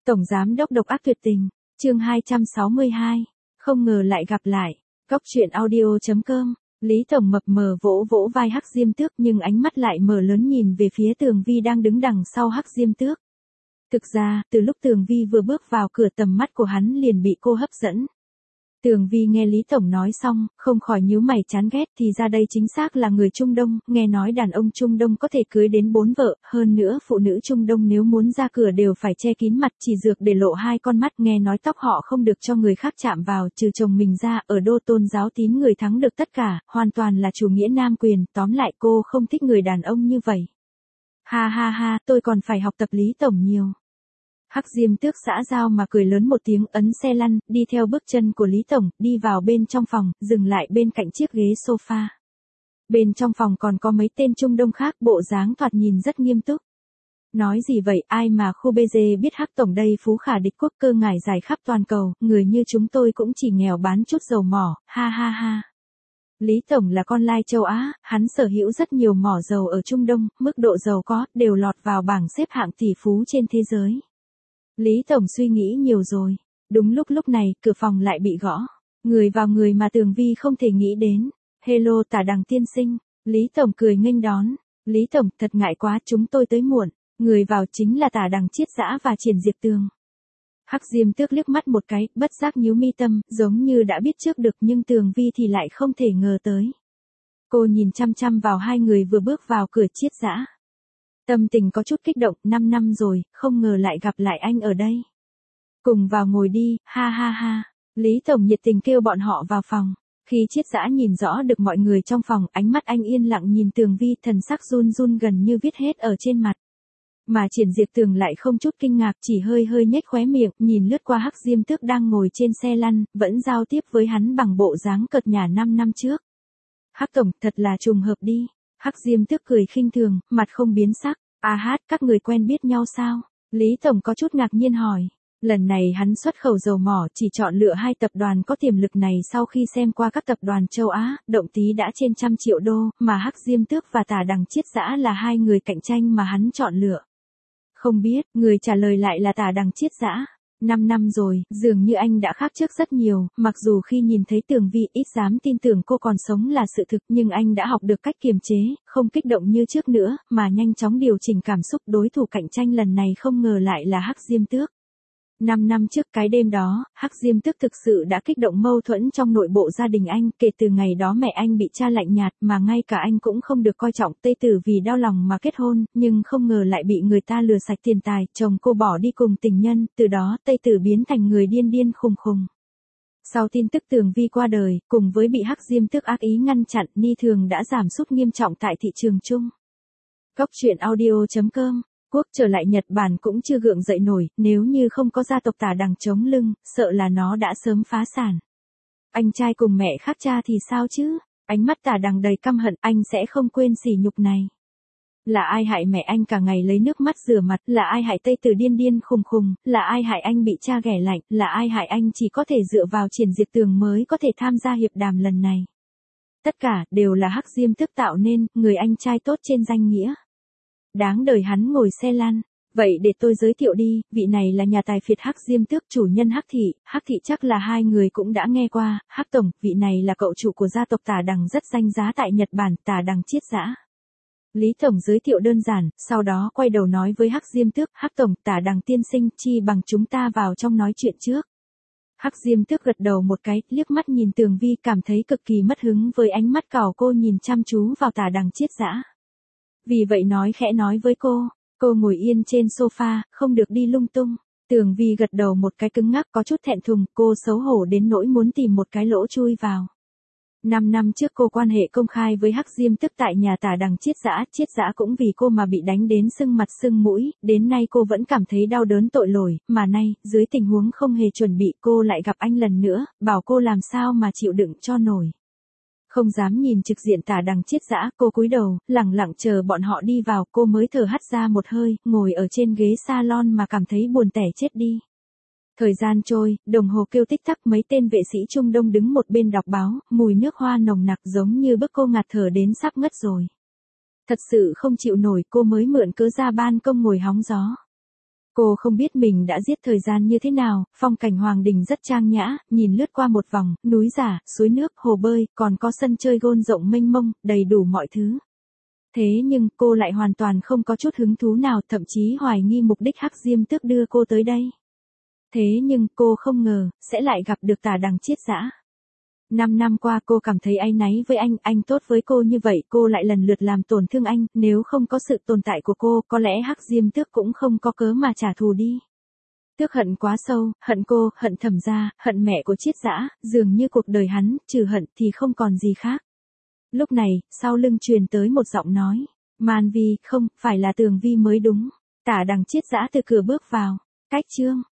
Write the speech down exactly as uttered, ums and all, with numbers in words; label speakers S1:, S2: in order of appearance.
S1: Tổng giám đốc độc ác tuyệt tình, chương hai trăm sáu mươi hai, không ngờ lại gặp lại. Cóc truyện audio chấm com. Lý Tổng mập mờ vỗ vỗ vai Hắc Diêm Tước nhưng ánh mắt lại mở lớn nhìn về phía Tường Vi đang đứng đằng sau Hắc Diêm Tước. Thực ra, từ lúc Tường Vi vừa bước vào cửa tầm mắt của hắn liền bị cô hấp dẫn. Tường Vi nghe Lý Tổng nói xong, không khỏi nhíu mày chán ghét, thì ra đây chính xác là người Trung Đông, nghe nói đàn ông Trung Đông có thể cưới đến bốn vợ, hơn nữa phụ nữ Trung Đông nếu muốn ra cửa đều phải che kín mặt, chỉ dược để lộ hai con mắt, nghe nói tóc họ không được cho người khác chạm vào, trừ chồng mình ra, ở đô tôn giáo tín người thắng được tất cả, hoàn toàn là chủ nghĩa nam quyền, tóm lại cô không thích người đàn ông như vậy. Ha ha ha, tôi còn phải học tập Lý Tổng nhiều. Hắc Diêm Tước xã giao mà cười lớn một tiếng, ấn xe lăn, đi theo bước chân của Lý Tổng, đi vào bên trong phòng, dừng lại bên cạnh chiếc ghế sofa. Bên trong phòng còn có mấy tên Trung Đông khác, bộ dáng thoạt nhìn rất nghiêm túc. Nói gì vậy, ai mà khu bê dê biết Hắc Tổng đây phú khả địch quốc, cơ ngải dài khắp toàn cầu, người như chúng tôi cũng chỉ nghèo bán chút dầu mỏ, ha ha ha. Lý Tổng là con lai châu Á, hắn sở hữu rất nhiều mỏ dầu ở Trung Đông, mức độ giàu có, đều lọt vào bảng xếp hạng tỷ phú trên thế giới. Lý Tổng suy nghĩ nhiều rồi. Đúng lúc lúc này, cửa phòng lại bị gõ. Người vào người mà Tường Vi không thể nghĩ đến. Hello Tả Đằng tiên sinh. Lý Tổng cười nghênh đón. Lý Tổng, thật ngại quá, chúng tôi tới muộn. Người vào chính là Tả Đằng Chiết Dã và Triển Diệp Tường. Hắc Diêm Tước liếc mắt một cái, bất giác nhíu mi tâm, giống như đã biết trước được nhưng Tường Vi thì lại không thể ngờ tới. Cô nhìn chăm chăm vào hai người vừa bước vào cửa Chiết Dã. Tâm tình có chút kích động, năm năm rồi, không ngờ lại gặp lại anh ở đây. Cùng vào ngồi đi, ha ha ha. Lý Tổng nhiệt tình kêu bọn họ vào phòng. Khi Chiết Dã nhìn rõ được mọi người trong phòng, ánh mắt anh yên lặng nhìn Tường Vi, thần sắc run run gần như viết hết ở trên mặt. Mà Triển Diệp Tường lại không chút kinh ngạc, chỉ hơi hơi nhếch khóe miệng, nhìn lướt qua Hắc Diêm Tước đang ngồi trên xe lăn, vẫn giao tiếp với hắn bằng bộ dáng cợt nhả năm năm trước. Hắc Tổng, thật là trùng hợp đi. Hắc Diêm Tước cười khinh thường, mặt không biến sắc. A hát, các người quen biết nhau sao? Lý Tổng có chút ngạc nhiên hỏi. Lần này hắn xuất khẩu dầu mỏ chỉ chọn lựa hai tập đoàn có tiềm lực này sau khi xem qua các tập đoàn châu Á, động tí đã trên trăm triệu đô, mà Hắc Diêm Tước và Tả Đằng Chiết Dã là hai người cạnh tranh mà hắn chọn lựa. Không biết, người trả lời lại là Tả Đằng Chiết Dã. Năm năm rồi, dường như anh đã khác trước rất nhiều, mặc dù khi nhìn thấy Tường Vi ít dám tin tưởng cô còn sống là sự thực, nhưng anh đã học được cách kiềm chế, không kích động như trước nữa, mà nhanh chóng điều chỉnh cảm xúc. Đối thủ cạnh tranh lần này không ngờ lại là Hắc Diêm Tước. Năm năm trước cái đêm đó, Hắc Diêm Tước thực sự đã kích động mâu thuẫn trong nội bộ gia đình anh, kể từ ngày đó mẹ anh bị cha lạnh nhạt mà ngay cả anh cũng không được coi trọng Tây Tử vì đau lòng mà kết hôn, nhưng không ngờ lại bị người ta lừa sạch tiền tài, chồng cô bỏ đi cùng tình nhân, từ đó Tây Tử biến thành người điên điên khùng khùng. Sau tin tức Tường Vi qua đời, cùng với bị Hắc Diêm Tước ác ý ngăn chặn, ni thường đã giảm sút nghiêm trọng tại thị trường chung. Cóc truyện audio chấm com. Quốc trở lại Nhật Bản cũng chưa gượng dậy nổi, nếu như không có gia tộc Tả Đằng chống lưng, sợ là nó đã sớm phá sản. Anh trai cùng mẹ khác cha thì sao chứ? Ánh mắt Tả Đằng đầy căm hận, anh sẽ không quên sỉ nhục này. Là ai hại mẹ anh cả ngày lấy nước mắt rửa mặt, là ai hại Tây Tử điên điên khùng khùng, là ai hại anh bị cha ghẻ lạnh, là ai hại anh chỉ có thể dựa vào Triển Diệp Tường mới có thể tham gia hiệp đàm lần này. Tất cả, đều là Hắc Diêm Tước tạo nên, người anh trai tốt trên danh nghĩa. Đáng đời hắn ngồi xe lăn. Vậy để tôi giới thiệu đi, vị này là nhà tài phiệt Hắc Diêm Tước, chủ nhân Hắc Thị. Hắc Thị chắc là hai người cũng đã nghe qua. Hắc Tổng, vị này là cậu chủ của gia tộc Tả Đằng rất danh giá tại Nhật Bản, Tả Đằng Chiết Dã. Lý Tổng giới thiệu đơn giản, sau đó quay đầu nói với Hắc Diêm Tước, Hắc Tổng, Tả Đằng tiên sinh, chi bằng chúng ta vào trong nói chuyện trước. Hắc Diêm Tước gật đầu một cái, liếc mắt nhìn Tường Vi, cảm thấy cực kỳ mất hứng với ánh mắt cào cô nhìn chăm chú vào Tả Đằng Chiết Dã. Vì vậy nói khẽ nói với cô, cô ngồi yên trên sofa, không được đi lung tung. Tường Vi gật đầu một cái cứng ngắc, có chút thẹn thùng, cô xấu hổ đến nỗi muốn tìm một cái lỗ chui vào. Năm năm trước cô quan hệ công khai với Hắc Diêm Tước tại nhà Tả Đằng Chiết Dã, Chiết Dã cũng vì cô mà bị đánh đến sưng mặt sưng mũi, đến nay cô vẫn cảm thấy đau đớn tội lỗi, mà nay, dưới tình huống không hề chuẩn bị cô lại gặp anh lần nữa, bảo cô làm sao mà chịu đựng cho nổi. Không dám nhìn trực diện Tả Đằng Chiết Dã, cô cúi đầu, lẳng lặng chờ bọn họ đi vào, cô mới thở hắt ra một hơi, ngồi ở trên ghế salon mà cảm thấy buồn tẻ chết đi. Thời gian trôi, đồng hồ kêu tích tắc, mấy tên vệ sĩ Trung Đông đứng một bên đọc báo, mùi nước hoa nồng nặc giống như bức cô ngạt thở đến sắp ngất rồi. Thật sự không chịu nổi, cô mới mượn cớ ra ban công ngồi hóng gió. Cô không biết mình đã giết thời gian như thế nào, phong cảnh Hoàng Đình rất trang nhã, nhìn lướt qua một vòng, núi giả, suối nước, hồ bơi, còn có sân chơi gôn rộng mênh mông, đầy đủ mọi thứ. Thế nhưng cô lại hoàn toàn không có chút hứng thú nào, thậm chí hoài nghi mục đích Hắc Diêm Tước đưa cô tới đây. Thế nhưng cô không ngờ, sẽ lại gặp được Tả Đằng Chiết Dã. Năm năm qua cô cảm thấy áy náy với anh, anh tốt với cô như vậy, cô lại lần lượt làm tổn thương anh, nếu không có sự tồn tại của cô, có lẽ Hắc Diêm Tước cũng không có cớ mà trả thù đi. Tước hận quá sâu, hận cô, hận Thẩm gia, hận mẹ của Chiết Dã, dường như cuộc đời hắn, trừ hận thì không còn gì khác. Lúc này, sau lưng truyền tới một giọng nói, Man Vi, không, phải là Tường Vi mới đúng. Tả Đằng Chiết Dã từ cửa bước vào, cách chương